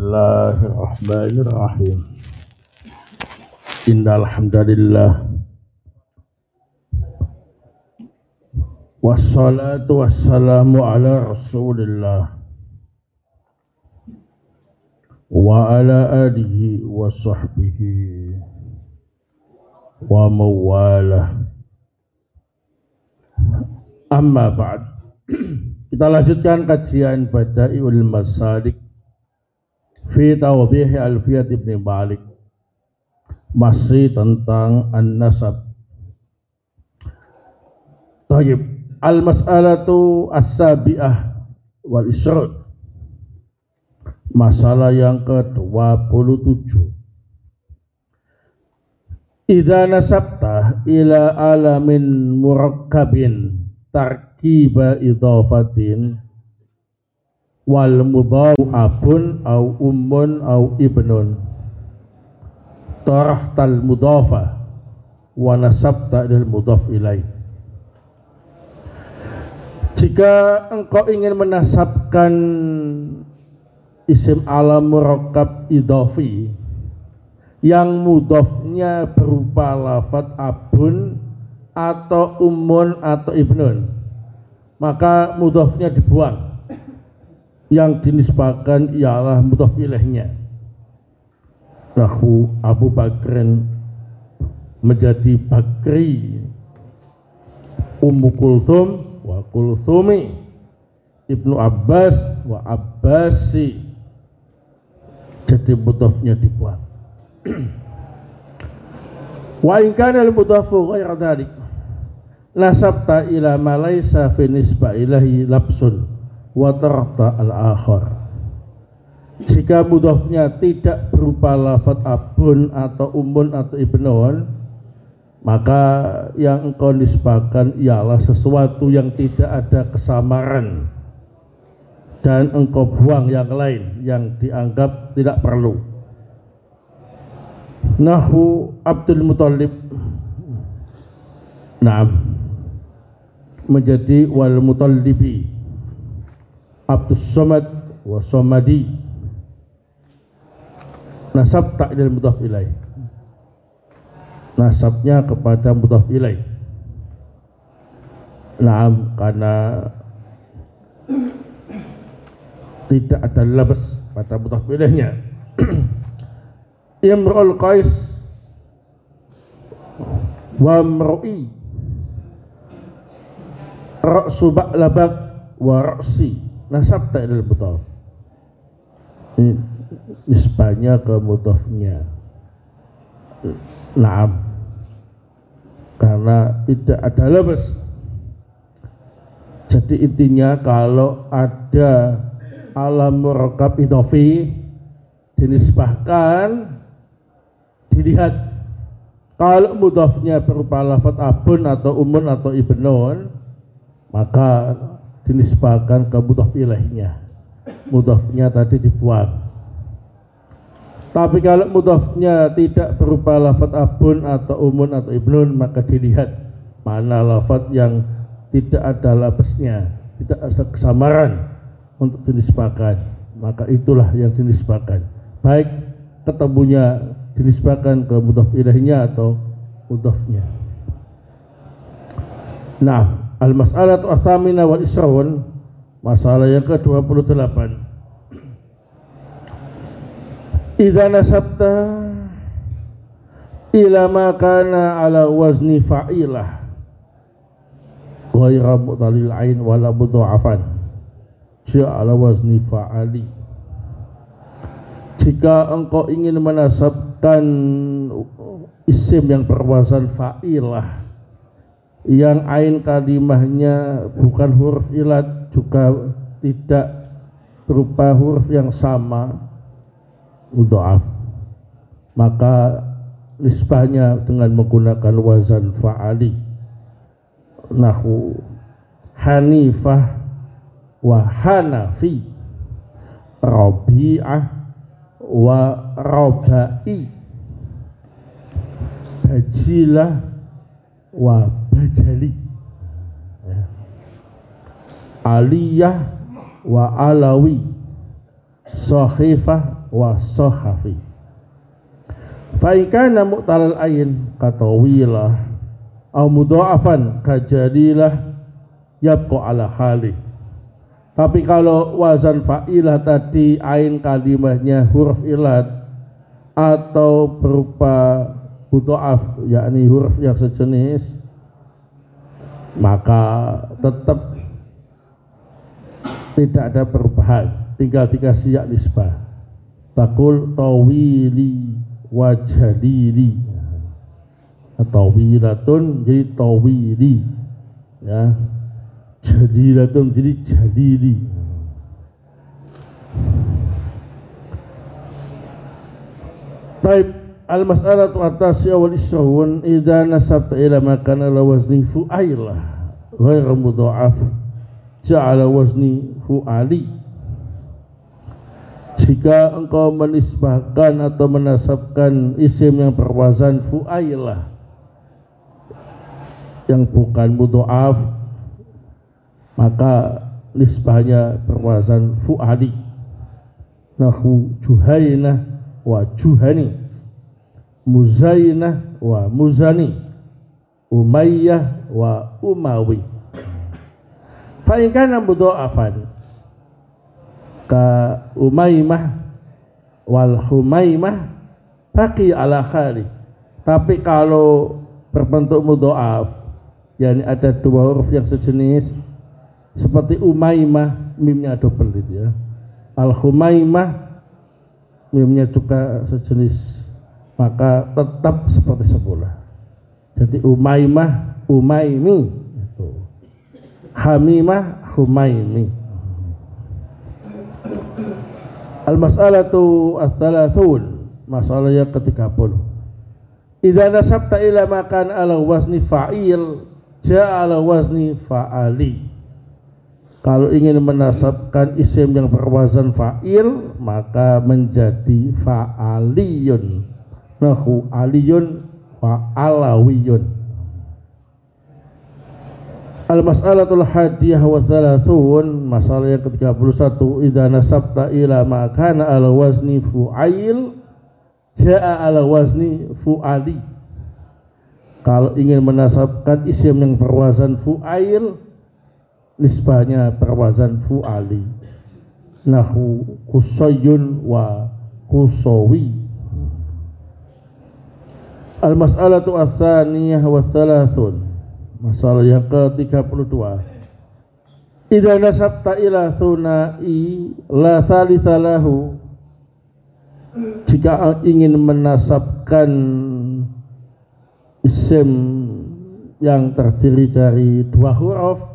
Bismillahirrahmanirrahim. Innal hamdalillah wassalatu wassalamu ala Rasulillah wa ala alihi wa sahbihi wa mawalah. Amma ba'd. Kita lanjutkan kajian Bada'iul Masalik fi Tawbih Alfiyat Ibn Malik, masih tentang an-nasab. Tayyib, al-mas'alatu as-sabi'ah wal isrun, masalah yang ke-27. Idza nasabta ila alamin murakkabin tarkiba idhafatin wal mudhafu abun au ummun au ibnun tarahtal mudhafa wa nasabta ilal mudhaf ilaih. Jika engkau ingin menasabkan isim alam murakkab idhafi yang mudhafnya berupa lafadz abun atau ummun atau ibnun, maka mudhafnya dibuang, yang dinisbahkan ialah mudhaf ilaihnya. Nahu Abu Bakrin menjadi Bakri, Ummu Kulthum wa Kulthumi, Ibnu Abbas wa Abbasi, jadi mudhafnya dibuang. Wa in kana al-mudhafu ghairu dzalik nasabta ila ma laysa fi nisbah ilahi labsun wa tarta al-akhar. Jika mudhafnya tidak berupa lafadz abun atau ummun atau ibnun, maka yang engkau nisbahkan ialah sesuatu yang tidak ada kesamaran, dan engkau buang yang lain yang dianggap tidak perlu. Nahu Abdul Muthalib, naam, menjadi wal mutallibi, Abdus Somad wa Somadi, nasab ta'dil mudhaf ilaih, nasabnya kepada mudhaf ilaih. Naam, karena tidak ada labas pada mudhaf ilaihnya. Imrul Qais wa mru'i ra'su ba'labak wa ra'si, nasab ta'dil mudhaf. Ini nisbahnya ke mudhafnya. Naam, karena tidak ada labas. Jadi intinya kalau ada alam murakkab idhafi dinisbahkan, dilihat kalau mudhafnya berupa lafadz abun atau ummun atau ibnun, maka dinisbahkan ke mudhaf ilaihnya, mudhafnya tadi dibuang. Tapi kalau mudhafnya tidak berupa lafadz abun atau ummun atau ibnun, maka dilihat mana lafadz yang tidak ada labasnya, tidak ada kesamaran untuk dinisbahkan, maka itulah yang dinisbahkan, baik ketemunya dinisbahkan ke mudhaf ilaihnya atau mudhafnya. Nah, al-mas'alatu ats-tsamina wal isrun, masalah yang ke-28. Idza nasabta ila ma kana ala wazni fa'ilah ghairu mutalil ain wala mudha'afan ala wazni fa'ali. Jika engkau ingin menasabkan isim yang berwazan fa'ilah, yang ain kalimahnya bukan huruf ilat, juga tidak berupa huruf yang sama, mudha'af, maka nisbahnya dengan menggunakan wazan fa'ali. Nahu Hanifah wa Hanafi, Rabi'ah wa Rabai, Bajilah wa Bajali, Aliyah wa Alawi, sahifah wa sahafi. Fa in kana mu'talal ain katawilah au mudha'afan kajadilah yabqa ala hali. Tapi kalau wazan fa'ilah tadi ain kalimahnya huruf ilat atau berupa mudha'af yakni huruf yang sejenis, maka tetap tidak ada perubahan, tinggal dikasih ya nisbah. Taqul tawili wa jadili, tawilatun jadi tawili ya, jadilatun jadi jadili. Taib al-mas'alatu at-tasi'ah wal ishrun idza nasabta ila makan ala wazni fu'ailah ghairu mudha'af ja'ala wazni fu'ali. Jika engkau menisbahkan atau menasabkan isim yang berwazan fu'ailah yang bukan mudha'af, maka nisbahnya berwazan fu'ali. Nahu juhainah wa juhani, muzainah wa muzani, umayyah wa umawi. Fa in kana mudha'afan ka umaymah wal humaymah baqi ala khali. Tapi kalau berbentuk mudha'af, yakni ada dua huruf yang sejenis seperti umaymah, mimnya double itu ya. Al humaymah mimnya juga sejenis, maka tetap seperti semula. Jadi umaymah umaymi itu. Hamimah humaymi. Al-mas'alatu ats-tsalathun, masalah yang ke-30. Idza nasabta ila makan ala wazni fa'il ja'a ala wazni fa'ali. Kalau ingin menasabkan isim yang berwazan fa'il, maka menjadi fa'aliyun. Nahu aliyun wa alawiyun. Al-mas'alatul hadiyah wa thalathun, masalah yang ke-31. Idza nasabta ila ma kana ala wazni fu'ail jaa ala wazni fu'ali. Kalau ingin menasabkan isim yang berwazan fu'ail, nisbahnya berwazan fu'ali. Nahu qusayyun wa qusawi. Al-mas'alatu ats-tsaniyah wa thalathun, masalah yang ke-32. Idza nasabta ila thunai la thalitha lahu, jika ingin menasabkan isim yang terdiri dari dua huruf,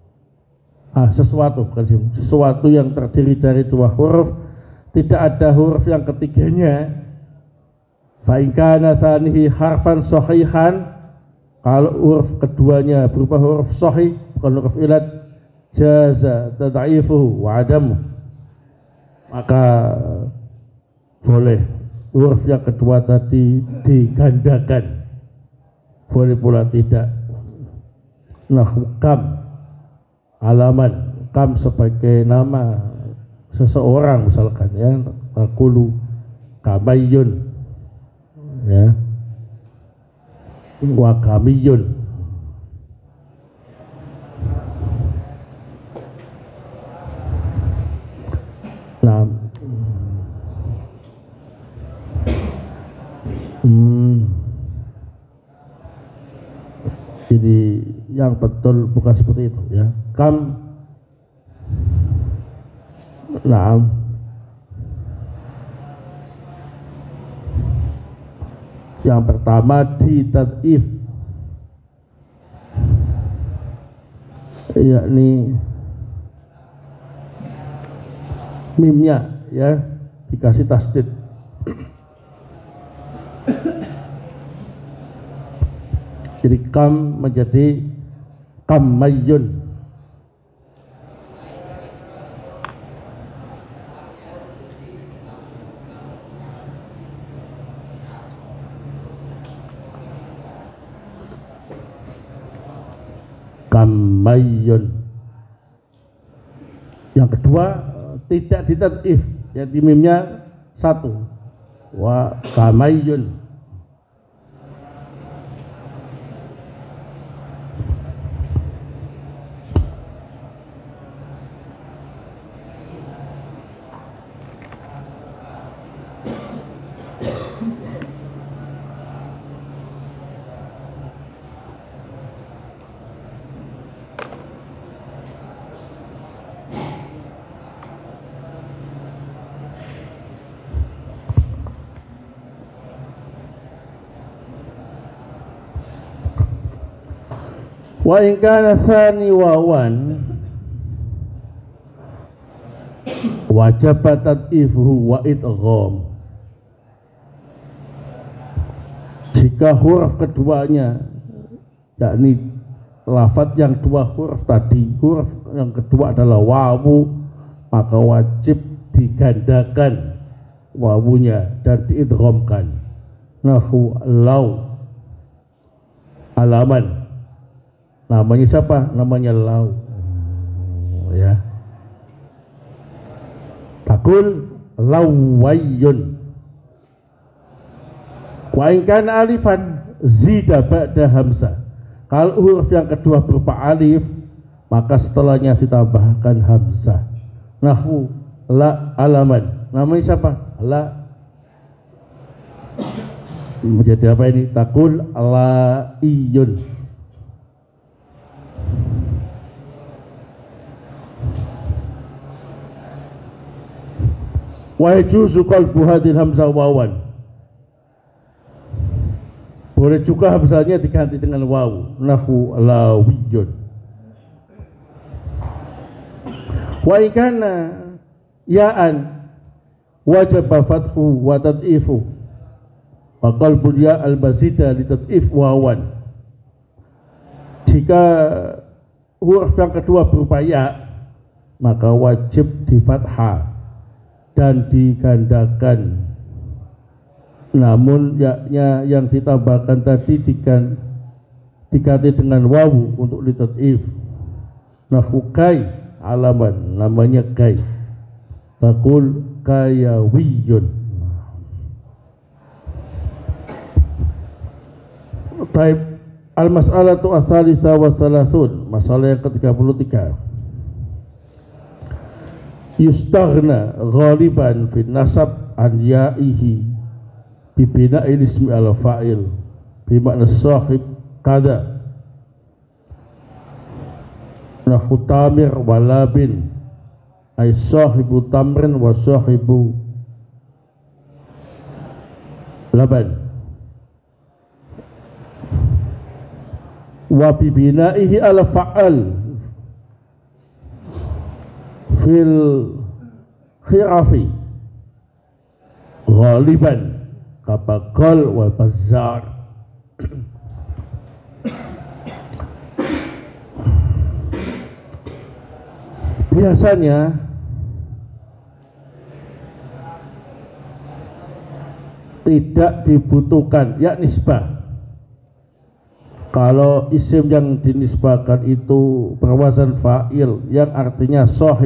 sesuatu yang terdiri dari dua huruf, tidak ada huruf yang ketiganya. Fa in kana tsanihi harfan sahihan, kalau huruf keduanya berupa huruf sahih bukan huruf ilat, jaza tad'ifuhu wa adamu, maka boleh huruf yang kedua tadi digandakan, boleh pula tidak. Nah, kam alaman, kam sebagai nama seseorang misalkan ya, taqulu kamayun ya, wa kamiyun. Nah, jadi yang betul bukan seperti itu ya. Kam, nah, yang pertama di tad'if, yakni mimnya ya dikasih tasdid. Jadi kam menjadi kammayun. Kammayun. Yang kedua tidak ditad'if, yang di mimnya satu. Wa kamayyun. Wa in kana tsani wawan wajib tad'ifuhu wa idgham. Jika huruf keduanya, yakni lafadz yang dua huruf tadi, huruf yang kedua adalah wawu, maka wajib digandakan wawunya dan diidghamkan. Nahu lau, alaman. Namanya siapa? Namanya lau. Ya. Takul lawayyun. Wa in kana alifan zida ba'da hamzah. Kalau huruf yang kedua berupa alif, maka setelahnya ditambahkan hamzah. Nahwu la alaman. Namanya siapa? La. Menjadi apa ini? Takul laiyun. Wa yajuzu qalbu hadhil hamzah wawan. Boleh juga hamzahnya diganti dengan wawu. Nahwu lawiyyun. Wa in kana ya'an wajib fathu wa tad'ifu. Wa qalbul ya al-bazida li tad'if wawan. Jika huruf yang kedua berupa ya, maka wajib di fathah dan digandakan. Namun ya-nya yang ditambahkan tadi diganti dengan wawu untuk litad'if. Nahwu kai alaman, namanya kai. Takul kayawiyun. Taib al-mas'alatu ats-tsalitsa wa tsalasun, masalah yang ke-33. Yustaghna ghaliban fi nasab an ya'ihi bi bina'il ismi ala fa'il bi makna sahib kada. Nahwu tamir wa labin ay sahibu tamrin wa sahibu laban. Wa bi bina'ihi ala fa'al fil khirafi ghaliban kabakal wal bazar. Biasanya tidak dibutuhkan ya nisbah. Kalau isim yang dinisbahkan itu berwazan fa'il yang artinya sahib.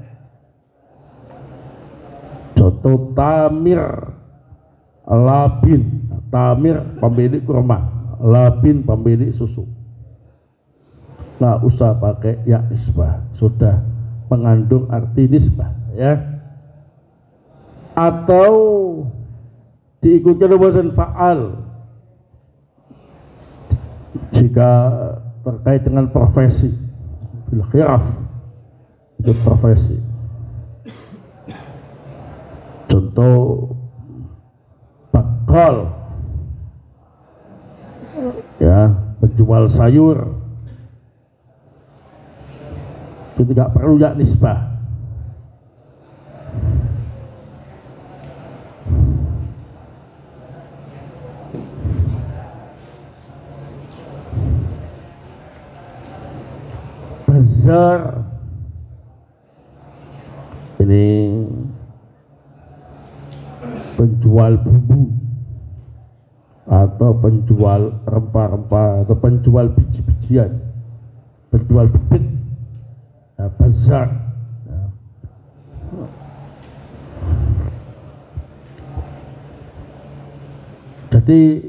Contoh tamir, labin. Tamir pemilik kurma, labin pemilik susu. Nggak usah pakai ya nisbah, sudah mengandung arti nisbah ya. Atau diikuti wazan fa'al jika terkait dengan profesi, fil khiraf itu profesi. Contoh bakal ya, penjual sayur, itu tidak perlu ya nisbah. Bazar ini penjual bumbu atau penjual rempah-rempah atau penjual biji-bijian, penjual bibit. Bazar Jadi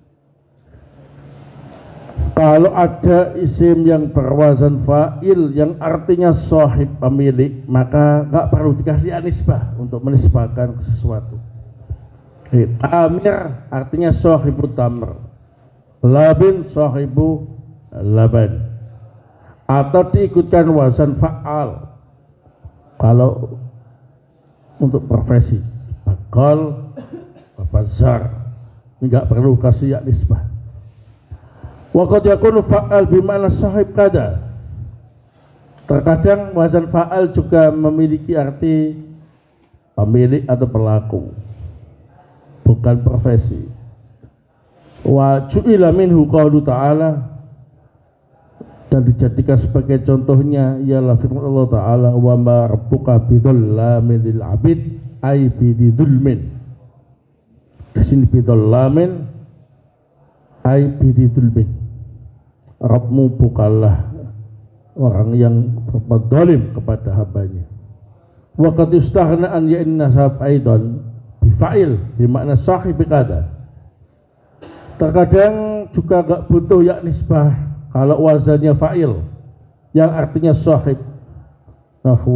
kalau ada isim yang berwazan fa'il yang artinya sahib pemilik, maka nggak perlu dikasih anisbah untuk menisbahkan ke sesuatu. Tamir artinya sahibu tamr, labin sahibu laban, atau diikutkan wazan fa'al kalau untuk profesi bakal bazar, ini nggak perlu kasih anisbah. Wa qad yakunu fa'al bima'na sahib kada. Terkadang wazan fa'al juga memiliki arti pemilik atau pelaku, bukan profesi. Wa ju'ila minhu qawlu ta'ala, dan dijadikan sebagai contohnya ialah firman Allah Ta'ala, wa ma rabbuka bidzallamin lil 'abid ay bididulmin. Di sini bidzallamin ay bididulmin. Rabbmu bukanlah orang yang berbuat zalim kepada hambanya. Wa qad istaghna an ya'in nasab aidan bifa'il bermakna sahib kada. Terkadang juga gak butuh ya nisbah kalau wazannya fa'il yang artinya sahib. Nahu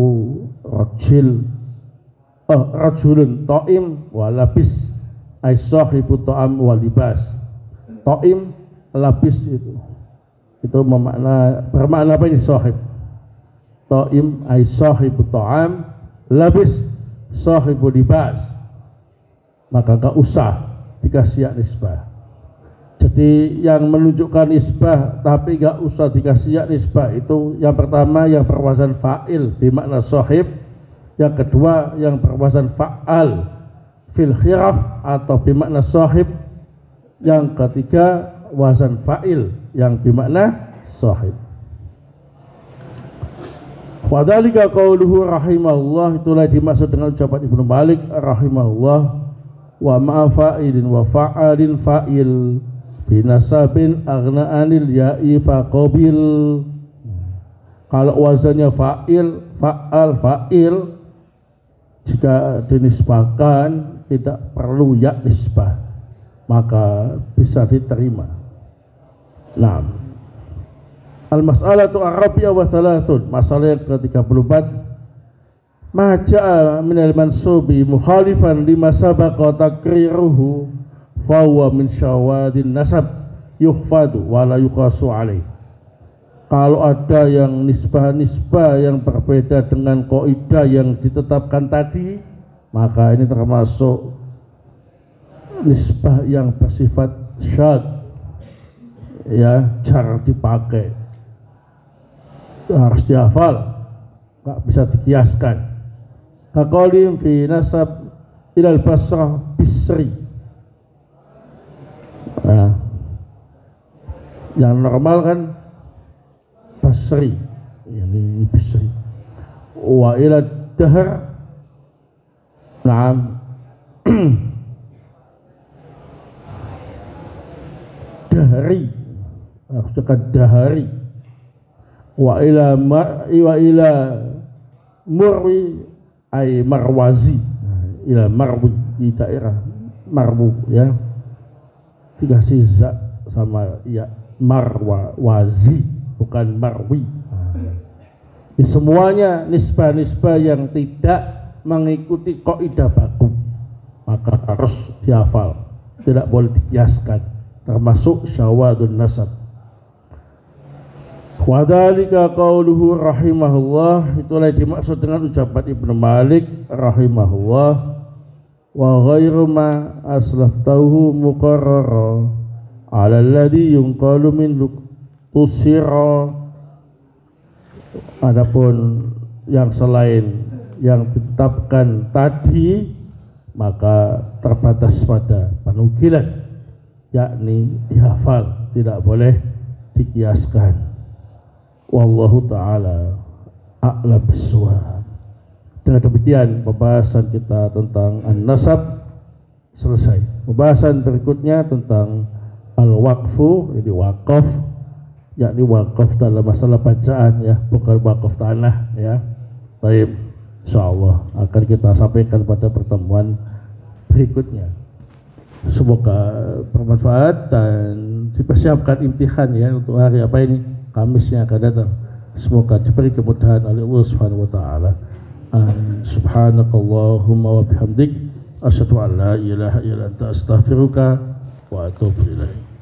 rajulun ta'im wa labis ay sahibu ta'am wa libas. Ta'im labis itu bermakna apa ini sahib? Ta'im ay sahibu ta'am, labis sahibu libas. Maka gak usah dikasih nisbah. Jadi yang menunjukkan nisbah tapi gak usah dikasih nisbah itu yang pertama yang berwazan fa'il bermakna sahib, yang kedua yang berwazan fa'al fil khiraf atau bermakna sahib, yang ketiga wazan fa'il yang bermakna sahib. Wadhalika qauluhu rahimahullah, itulah dimaksud dengan ucapan Ibnu Malik rahimahullah, wa ma'a fa'ilin wa fa'alin fa'il binasabin aghna anil ya'i faqabil. Kalau wazannya fa'il, fa'al, fa'il, jika dinisbahkan tidak perlu ya nisbah, maka bisa diterima. Nah, al-mas'alatu ar-rabi'ah wa thalathun, masalah yang ke-34, ma ja'a minal mansubi mukhalifan lima sabaqa takriruhu fa huwa min syawadin nasab yukhfadu wa la yuqasu alaih. Kalau ada yang nisbah-nisbah yang berbeda dengan kaidah yang ditetapkan tadi, maka ini termasuk nisbah yang bersifat syad, ya, jarang dipakai, harus dihafal, nggak bisa dikiaskan. Kaqalim fi nasab ilal Basrah Bisri, nah, yang normal kan Basri, ini Bisri. Wa ila dahr, nah dahri, harusnya dahari. Wa ila murwi ay marwazi, ila marwi di daerah marwu, ya, dikasih za sama ya marwazi, bukan marwi. Di semuanya nisbah-nisbah yang tidak mengikuti kaidah baku maka harus dihafal, tidak boleh dikiaskan, termasuk syawadun nasab. Wadhalika qauluhu rahimahullah, itulah dimaksud dengan ucapan Ibnu Malik rahimahullah, wa ghairu ma aslaftahu muqarrara ala alladhi yunqalu min tusira. Adapun yang selain yang ditetapkan tadi maka terbatas pada penukilan, yakni dihafal, tidak boleh dikiaskan. Wallahu ta'ala a'lam bishawab. Dengan demikian pembahasan kita tentang an-nasab selesai. Pembahasan berikutnya tentang al-waqfu, ini wakaf, yakni wakaf dalam masalah bacaan, ya, bukan wakaf tanah, ya. Baik, insyaallah akan kita sampaikan pada pertemuan berikutnya. Semoga bermanfaat dan dipersiapkan imtihan ya untuk hari apa ini, Kamis yang akan datang. Semoga diberi kemudahan oleh Allah Subhanahu wa taala. Subhanakallahumma wa bihamdik asyhadu an la ilaha illa anta astaghfiruka wa atubu ilaik.